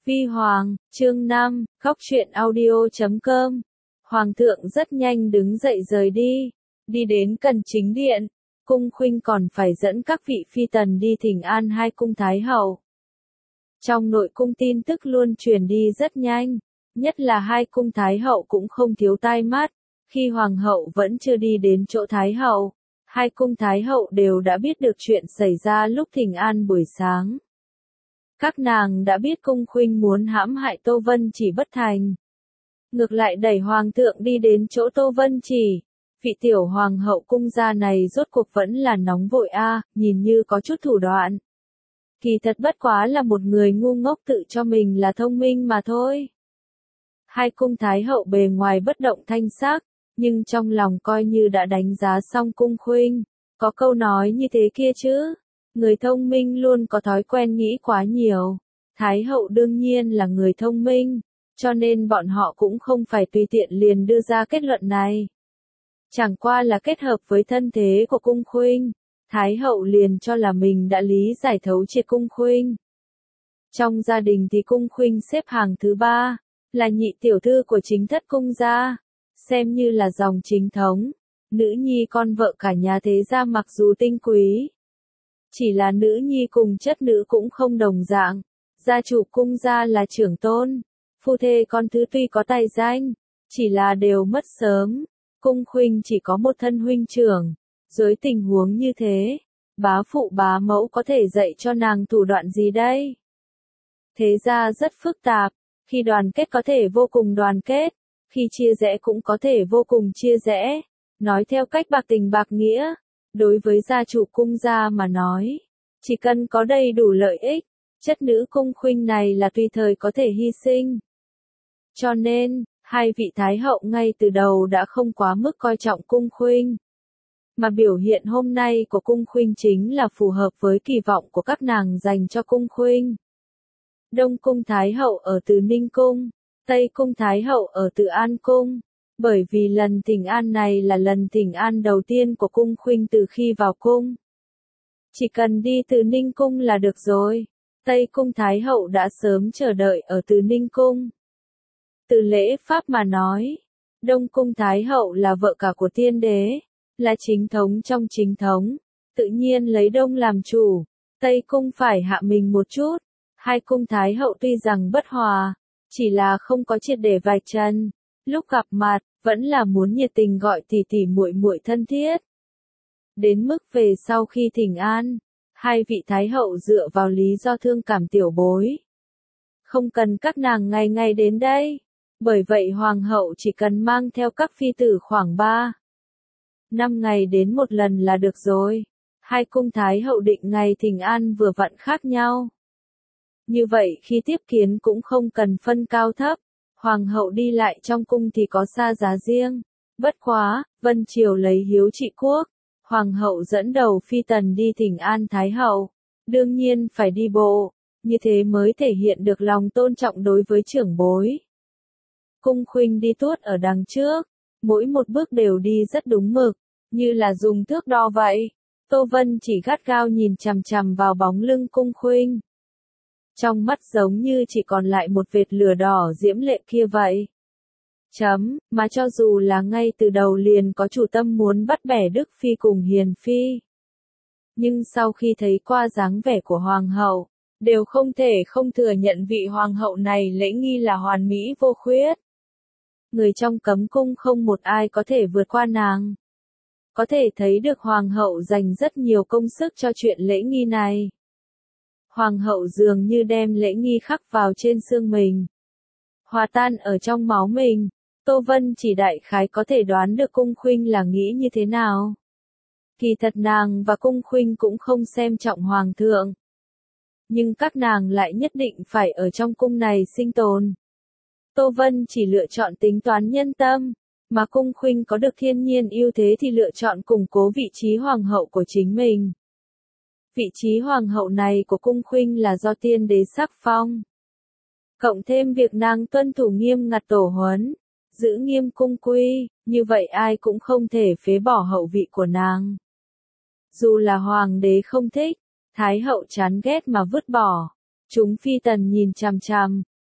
Vi Hoàng, chương 5, khóc chuyện audio.com. Hoàng thượng rất nhanh đứng dậy rời đi. Đi đến Cần Chính Điện, Cung Khuynh còn phải dẫn các vị phi tần đi thỉnh an hai cung thái hậu. Trong nội cung tin tức luôn truyền đi rất nhanh, nhất là hai cung thái hậu cũng không thiếu tai mắt. Khi hoàng hậu vẫn chưa đi đến chỗ thái hậu, hai cung thái hậu đều đã biết được chuyện xảy ra lúc thỉnh an buổi sáng. Các nàng đã biết Cung Khuynh muốn hãm hại Tô Vân Chỉ bất thành. Ngược lại đẩy hoàng thượng đi đến chỗ Tô Vân Chỉ. Vị tiểu hoàng hậu cung gia này rốt cuộc vẫn là nóng vội nhìn như có chút thủ đoạn. Kỳ thật bất quá là một người ngu ngốc tự cho mình là thông minh mà thôi. Hai cung thái hậu bề ngoài bất động thanh sắc, nhưng trong lòng coi như đã đánh giá xong Cung Khuynh. Có câu nói như thế kia chứ. Người thông minh luôn có thói quen nghĩ quá nhiều. Thái hậu đương nhiên là người thông minh, cho nên bọn họ cũng không phải tùy tiện liền đưa ra kết luận này. Chẳng qua là kết hợp với thân thế của Cung Khuynh, Thái hậu liền cho là mình đã lý giải thấu triệt Cung Khuynh. Trong gia đình thì Cung Khuynh xếp hàng thứ 3, là nhị tiểu thư của chính thất cung gia, xem như là dòng chính thống, nữ nhi con vợ cả nhà thế gia mặc dù tinh quý. Chỉ là nữ nhi cùng chất nữ cũng không đồng dạng, gia chủ cung gia là trưởng tôn, phu thê con thứ tuy có tài danh, chỉ là đều mất sớm. Cung Khuynh chỉ có một thân huynh trưởng, dưới tình huống như thế, bá phụ bá mẫu có thể dạy cho nàng thủ đoạn gì đây? Thế ra rất phức tạp, khi đoàn kết có thể vô cùng đoàn kết, khi chia rẽ cũng có thể vô cùng chia rẽ, nói theo cách bạc tình bạc nghĩa. Đối với gia chủ cung gia mà nói, chỉ cần có đầy đủ lợi ích, chất nữ Cung Khuynh này là tùy thời có thể hy sinh. Cho nên, hai vị thái hậu ngay từ đầu đã không quá mức coi trọng Cung Khuynh. Mà biểu hiện hôm nay của Cung Khuynh chính là phù hợp với kỳ vọng của các nàng dành cho Cung Khuynh. Đông cung thái hậu ở Từ Ninh cung, Tây cung thái hậu ở Từ An cung. Bởi vì lần thỉnh an này là lần thỉnh an đầu tiên của Cung Khuynh từ khi vào cung. Chỉ cần đi Từ Ninh cung là được rồi. Tây cung thái hậu đã sớm chờ đợi ở Từ Ninh cung. Từ lễ pháp mà nói, Đông cung thái hậu là vợ cả của tiên đế, là chính thống trong chính thống, tự nhiên lấy Đông làm chủ, Tây cung phải hạ mình một chút. Hai cung thái hậu tuy rằng bất hòa, chỉ là không có triệt để vạch trần. Lúc gặp mặt, vẫn là muốn nhiệt tình gọi tỷ tỷ muội muội thân thiết. Đến mức về sau khi thỉnh an, hai vị thái hậu dựa vào lý do thương cảm tiểu bối. Không cần các nàng ngày ngày đến đây, bởi vậy hoàng hậu chỉ cần mang theo các phi tử khoảng 3-5 ngày đến một lần là được rồi. Hai cung thái hậu định ngày thỉnh an vừa vặn khác nhau. Như vậy khi tiếp kiến cũng không cần phân cao thấp. Hoàng hậu đi lại trong cung thì có xa giá riêng. Bất quá, Vân Triều lấy hiếu trị quốc. Hoàng hậu dẫn đầu phi tần đi thỉnh an thái hậu. Đương nhiên phải đi bộ, như thế mới thể hiện được lòng tôn trọng đối với trưởng bối. Cung Khuynh đi tuốt ở đằng trước, mỗi một bước đều đi rất đúng mực, như là dùng thước đo vậy. Tô Vân chỉ gắt gao nhìn chằm chằm vào bóng lưng Cung Khuynh. Trong mắt giống như chỉ còn lại một vệt lửa đỏ diễm lệ kia vậy. Mà cho dù là ngay từ đầu liền có chủ tâm muốn bắt bẻ Đức Phi cùng Hiền Phi. Nhưng sau khi thấy qua dáng vẻ của Hoàng hậu, đều không thể không thừa nhận vị Hoàng hậu này lễ nghi là hoàn mỹ vô khuyết. Người trong cấm cung không một ai có thể vượt qua nàng. Có thể thấy được Hoàng hậu dành rất nhiều công sức cho chuyện lễ nghi này. Hoàng hậu dường như đem lễ nghi khắc vào trên xương mình. Hòa tan ở trong máu mình. Tô Vân chỉ đại khái có thể đoán được Cung Khuynh là nghĩ như thế nào. Kỳ thật nàng và Cung Khuynh cũng không xem trọng Hoàng thượng. Nhưng các nàng lại nhất định phải ở trong cung này sinh tồn. Tô Vân chỉ lựa chọn tính toán nhân tâm. Mà Cung Khuynh có được thiên nhiên ưu thế thì lựa chọn củng cố vị trí hoàng hậu của chính mình. Vị trí hoàng hậu này của Cung Khuynh là do tiên đế sắc phong. Cộng thêm việc nàng tuân thủ nghiêm ngặt tổ huấn, giữ nghiêm cung quy, như vậy ai cũng không thể phế bỏ hậu vị của nàng. Dù là hoàng đế không thích, thái hậu chán ghét mà vứt bỏ. Chúng phi tần nhìn chằm chằm,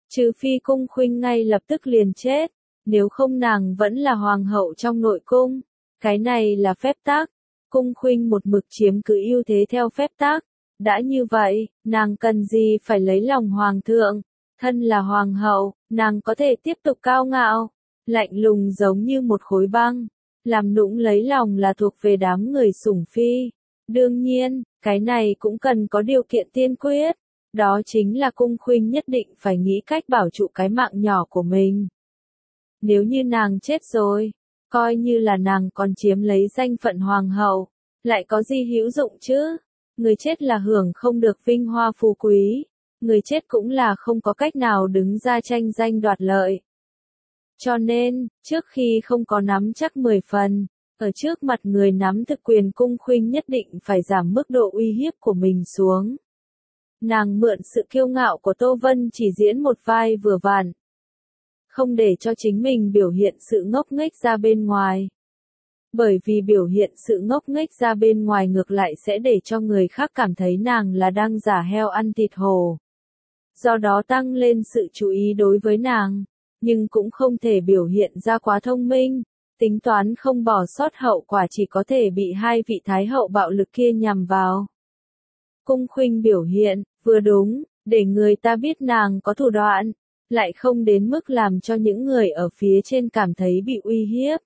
Trừ phi cung khuynh ngay lập tức liền chết, nếu không nàng vẫn là hoàng hậu trong nội cung. Cái này là phép tắc, cung khuynh một mực chiếm cứ ưu thế theo phép tắc. Đã như vậy, nàng cần gì phải lấy lòng hoàng thượng, thân là hoàng hậu, nàng có thể tiếp tục cao ngạo, lạnh lùng giống như một khối băng, làm nũng lấy lòng là thuộc về đám người sủng phi. Đương nhiên, cái này cũng cần có điều kiện tiên quyết, đó chính là cung khuynh nhất định phải nghĩ cách bảo trụ cái mạng nhỏ của mình. Nếu như nàng chết rồi, coi như là nàng còn chiếm lấy danh phận hoàng hậu, lại có gì hữu dụng chứ? Người chết là hưởng không được vinh hoa phú quý, người chết cũng là không có cách nào đứng ra tranh danh đoạt lợi. Cho nên, trước khi không có nắm chắc 10 phần, ở trước mặt người nắm thực quyền cung khuynh nhất định phải giảm mức độ uy hiếp của mình xuống. Nàng mượn sự kiêu ngạo của Tô Vân chỉ diễn một vai vừa vặn, không để cho chính mình biểu hiện sự ngốc nghếch ra bên ngoài. Bởi vì biểu hiện sự ngốc nghếch ra bên ngoài ngược lại sẽ để cho người khác cảm thấy nàng là đang giả heo ăn thịt hổ. Do đó tăng lên sự chú ý đối với nàng, nhưng cũng không thể biểu hiện ra quá thông minh, tính toán không bỏ sót hậu quả chỉ có thể bị hai vị thái hậu bạo lực kia nhằm vào. Cung khuynh biểu hiện, vừa đúng, để người ta biết nàng có thủ đoạn, lại không đến mức làm cho những người ở phía trên cảm thấy bị uy hiếp.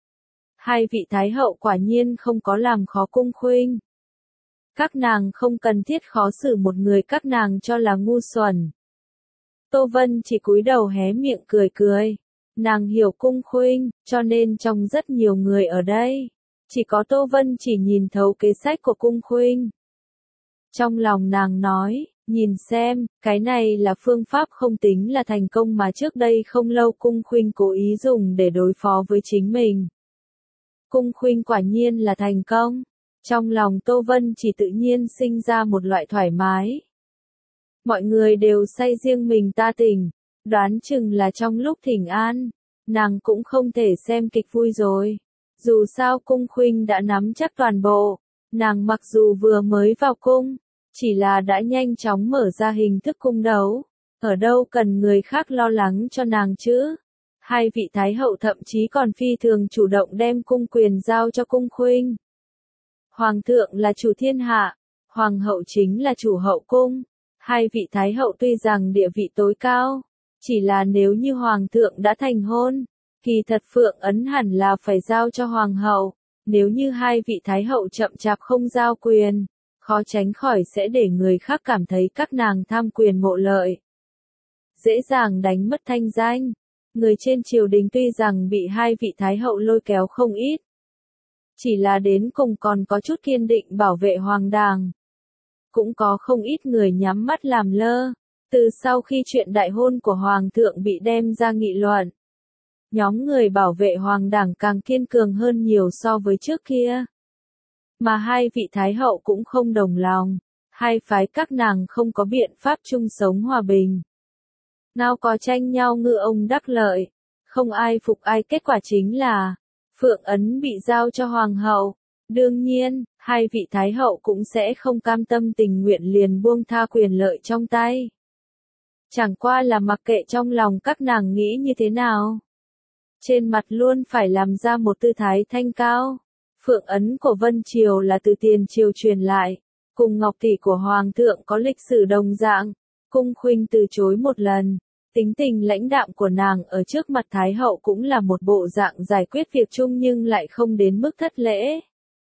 Hai vị thái hậu quả nhiên không có làm khó cung khuynh. Các nàng không cần thiết khó xử một người các nàng cho là ngu xuẩn. Tô Vân chỉ cúi đầu hé miệng cười cười. Nàng hiểu cung khuynh, cho nên trong rất nhiều người ở đây, chỉ có Tô Vân chỉ nhìn thấu kế sách của cung khuynh. Trong lòng nàng nói, nhìn xem, cái này là phương pháp không tính là thành công mà trước đây không lâu cung khuynh cố ý dùng để đối phó với chính mình. Cung khuynh quả nhiên là thành công. Trong lòng Tô Vân chỉ tự nhiên sinh ra một loại thoải mái. Mọi người đều say riêng mình ta tỉnh, đoán chừng là trong lúc thỉnh an, nàng cũng không thể xem kịch vui rồi. Dù sao cung khuynh đã nắm chắc toàn bộ, nàng mặc dù vừa mới vào cung, chỉ là đã nhanh chóng mở ra hình thức cung đấu, ở đâu cần người khác lo lắng cho nàng chứ. Hai vị thái hậu thậm chí còn phi thường chủ động đem cung quyền giao cho cung khuynh. Hoàng thượng là chủ thiên hạ, hoàng hậu chính là chủ hậu cung. Hai vị thái hậu tuy rằng địa vị tối cao, chỉ là nếu như hoàng thượng đã thành hôn, kỳ thật phượng ấn hẳn là phải giao cho hoàng hậu. Nếu như hai vị thái hậu chậm chạp không giao quyền, khó tránh khỏi sẽ để người khác cảm thấy các nàng tham quyền ngộ lợi, dễ dàng đánh mất thanh danh. Người trên triều đình tuy rằng bị hai vị thái hậu lôi kéo không ít, chỉ là đến cùng còn có chút kiên định bảo vệ hoàng đàng. Cũng có không ít người nhắm mắt làm lơ. Từ sau khi chuyện đại hôn của hoàng thượng bị đem ra nghị luận, nhóm người bảo vệ hoàng đảng càng kiên cường hơn nhiều so với trước kia. Mà hai vị thái hậu cũng không đồng lòng, hai phái các nàng không có biện pháp chung sống hòa bình. Nào có tranh nhau ngư ông đắc lợi, không ai phục ai, kết quả chính là phượng ấn bị giao cho hoàng hậu. Đương nhiên, hai vị thái hậu cũng sẽ không cam tâm tình nguyện liền buông tha quyền lợi trong tay. Chẳng qua là mặc kệ trong lòng các nàng nghĩ như thế nào, trên mặt luôn phải làm ra một tư thái thanh cao. Phượng ấn của Vân Triều là từ tiền triều truyền lại, cùng ngọc tỷ của hoàng thượng có lịch sử đồng dạng. Cung khuynh từ chối một lần, tính tình lãnh đạm của nàng ở trước mặt thái hậu cũng là một bộ dạng giải quyết việc chung nhưng lại không đến mức thất lễ.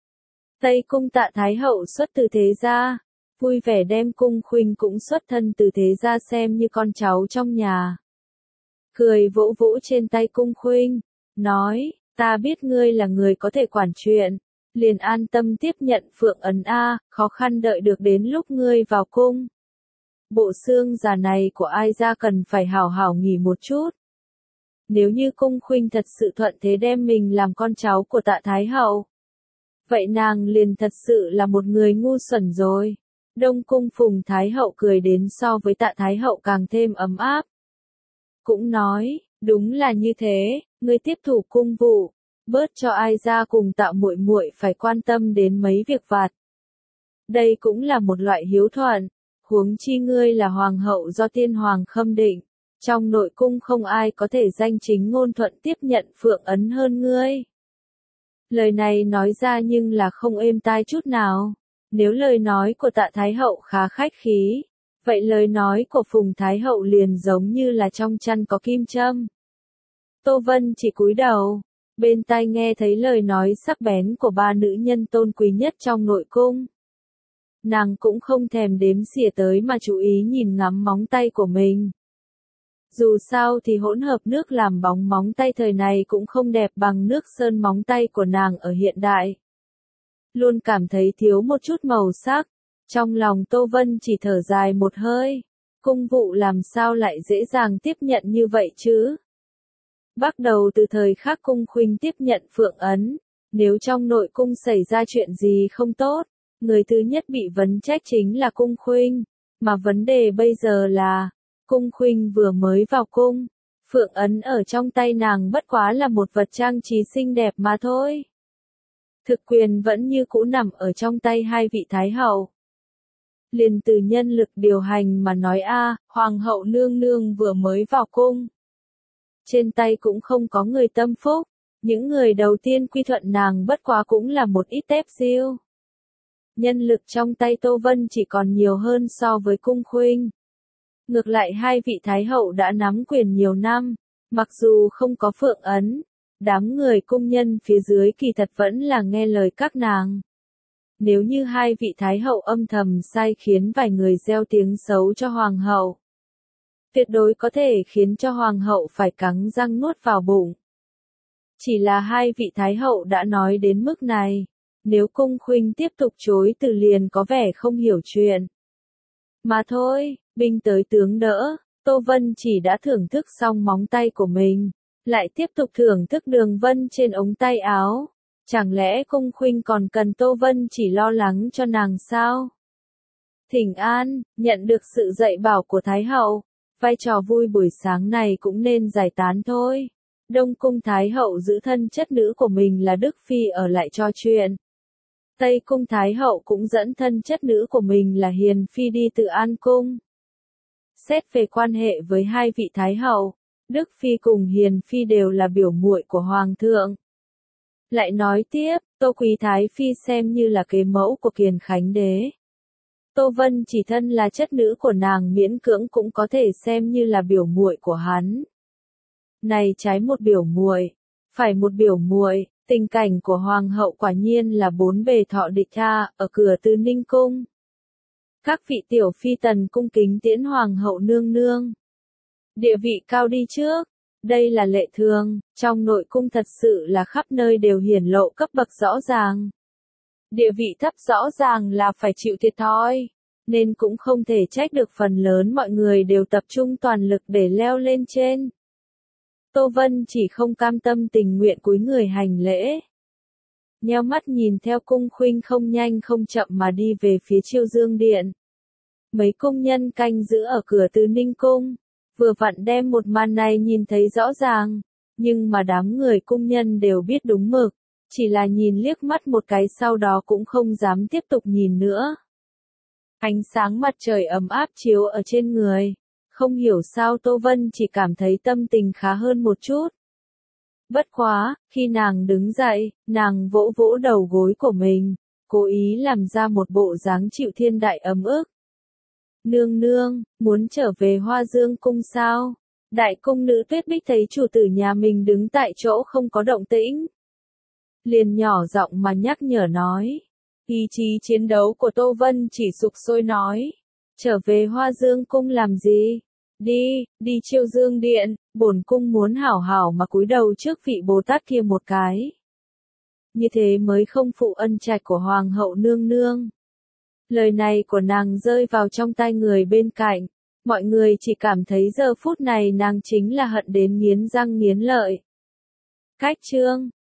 Tây cung Tạ thái hậu xuất từ thế gia, vui vẻ đem cung khuynh cũng xuất thân từ thế gia xem như con cháu trong nhà. Cười vỗ vỗ trên tay cung khuynh, nói, ta biết ngươi là người có thể quản chuyện, liền an tâm tiếp nhận phượng ấn a, khó khăn đợi được đến lúc ngươi vào cung. Bộ xương già này của ai ra cần phải hảo hảo nghỉ một chút. Nếu như cung khuynh thật sự thuận thế đem mình làm con cháu của Tạ thái hậu, vậy nàng liền thật sự là một người ngu xuẩn rồi. Đông cung Phùng thái hậu cười đến so với Tạ thái hậu càng thêm ấm áp. Cũng nói, đúng là như thế, ngươi tiếp thủ cung vụ, bớt cho ai ra cùng Tạ muội muội phải quan tâm đến mấy việc vặt. Đây cũng là một loại hiếu thuận, huống chi ngươi là hoàng hậu do tiên hoàng khâm định, Trong nội cung không ai có thể danh chính ngôn thuận tiếp nhận Phượng ấn hơn ngươi. Lời này nói ra nhưng là không êm tai chút nào. Nếu lời nói của Tạ Thái Hậu khá khách khí, vậy lời nói của Phùng Thái Hậu liền giống như là trong chăn có kim châm. Tô Vân chỉ cúi đầu, bên tai nghe thấy lời nói sắc bén của ba nữ nhân tôn quý nhất trong nội cung. Nàng cũng không thèm đếm xỉa tới mà chú ý nhìn ngắm móng tay của mình. Dù sao thì hỗn hợp nước làm bóng móng tay thời này cũng không đẹp bằng nước sơn móng tay của nàng ở hiện đại. Luôn cảm thấy thiếu một chút màu sắc, trong lòng Tô Vân chỉ thở dài một hơi. Cung vụ làm sao lại dễ dàng tiếp nhận như vậy chứ? Bắt đầu từ thời khắc cung khuynh tiếp nhận Phượng ấn, nếu trong nội cung xảy ra chuyện gì không tốt, người thứ nhất bị vấn trách chính là cung khuynh, mà vấn đề bây giờ là, cung khuynh vừa mới vào cung, Phượng ấn ở trong tay nàng bất quá là một vật trang trí xinh đẹp mà thôi. Thực quyền vẫn như cũ nằm ở trong tay hai vị thái hậu. Liền từ nhân lực điều hành mà nói hoàng hậu nương nương vừa mới vào cung. Trên tay cũng không có người tâm phúc, những người đầu tiên quy thuận nàng bất quá cũng là một ít tép diêu. Nhân lực trong tay Tô Vân chỉ còn nhiều hơn so với cung khuynh. Ngược lại hai vị thái hậu đã nắm quyền nhiều năm, mặc dù không có Phượng ấn, đám người cung nhân phía dưới kỳ thật vẫn là nghe lời các nàng. Nếu như hai vị thái hậu âm thầm sai khiến vài người gieo tiếng xấu cho hoàng hậu, tuyệt đối có thể khiến cho hoàng hậu phải cắn răng nuốt vào bụng. Chỉ là hai vị thái hậu đã nói đến mức này, nếu cung khuynh tiếp tục chối từ liền có vẻ không hiểu chuyện. Mà thôi, binh tới tướng đỡ, Tô Vân chỉ đã thưởng thức xong móng tay của mình, lại tiếp tục thưởng thức đường vân trên ống tay áo. Chẳng lẽ cung khuynh còn cần Tô Vân chỉ lo lắng cho nàng sao? Thỉnh an, nhận được sự dạy bảo của Thái hậu, vai trò vui buổi sáng này cũng nên giải tán thôi. Đông cung Thái hậu giữ thân chất nữ của mình là Đức Phi ở lại cho chuyện. Tây cung Thái hậu cũng dẫn thân chất nữ của mình là Hiền Phi đi Từ An cung. Xét về quan hệ với hai vị Thái hậu, Đức Phi cùng Hiền Phi đều là biểu muội của Hoàng thượng. Lại nói tiếp, Tô Quý Thái Phi xem như là kế mẫu của Kiền Khánh Đế. Tô Vân chỉ thân là chất nữ của nàng miễn cưỡng cũng có thể xem như là biểu muội của hắn. Này trái một biểu muội, phải một biểu muội, tình cảnh của Hoàng hậu quả nhiên là bốn bề thọ địch ở cửa Từ Ninh cung. Các vị tiểu phi tần cung kính tiễn Hoàng hậu nương nương. Địa vị cao đi trước. Đây là lệ thường, trong nội cung thật sự là khắp nơi đều hiển lộ cấp bậc rõ ràng. Địa vị thấp rõ ràng là phải chịu thiệt thòi, nên cũng không thể trách được phần lớn mọi người đều tập trung toàn lực để leo lên trên. Tô Vân chỉ không cam tâm tình nguyện cúi người hành lễ. Nheo mắt nhìn theo cung khuynh không nhanh không chậm mà đi về phía Chiêu Dương Điện. Mấy cung nhân canh giữ ở cửa Từ Ninh cung, vừa vặn đem một màn này nhìn thấy rõ ràng, nhưng mà đám người cung nhân đều biết đúng mực, chỉ là nhìn liếc mắt một cái sau đó cũng không dám tiếp tục nhìn nữa. Ánh sáng mặt trời ấm áp chiếu ở trên người, không hiểu sao Tô Vân chỉ cảm thấy tâm tình khá hơn một chút. Bất quá, khi nàng đứng dậy, nàng vỗ vỗ đầu gối của mình, cố ý làm ra một bộ dáng chịu thiên đại ấm ức. Nương nương, muốn trở về Hoa Dương cung sao? Đại cung nữ Tuyết Bích thấy chủ tử nhà mình đứng tại chỗ không có động tĩnh. Liền nhỏ giọng mà nhắc nhở nói. Ý chí chiến đấu của Tô Vân chỉ sục sôi nói. Trở về Hoa Dương cung làm gì? Đi Chiêu Dương Điện, bổn cung muốn hảo hảo mà cúi đầu trước vị Bồ Tát kia một cái. Như thế mới không phụ ân trạch của Hoàng hậu nương nương. Lời này của nàng rơi vào trong tai người bên cạnh, mọi người chỉ cảm thấy giờ phút này nàng chính là hận đến nghiến răng nghiến lợi. Cách chương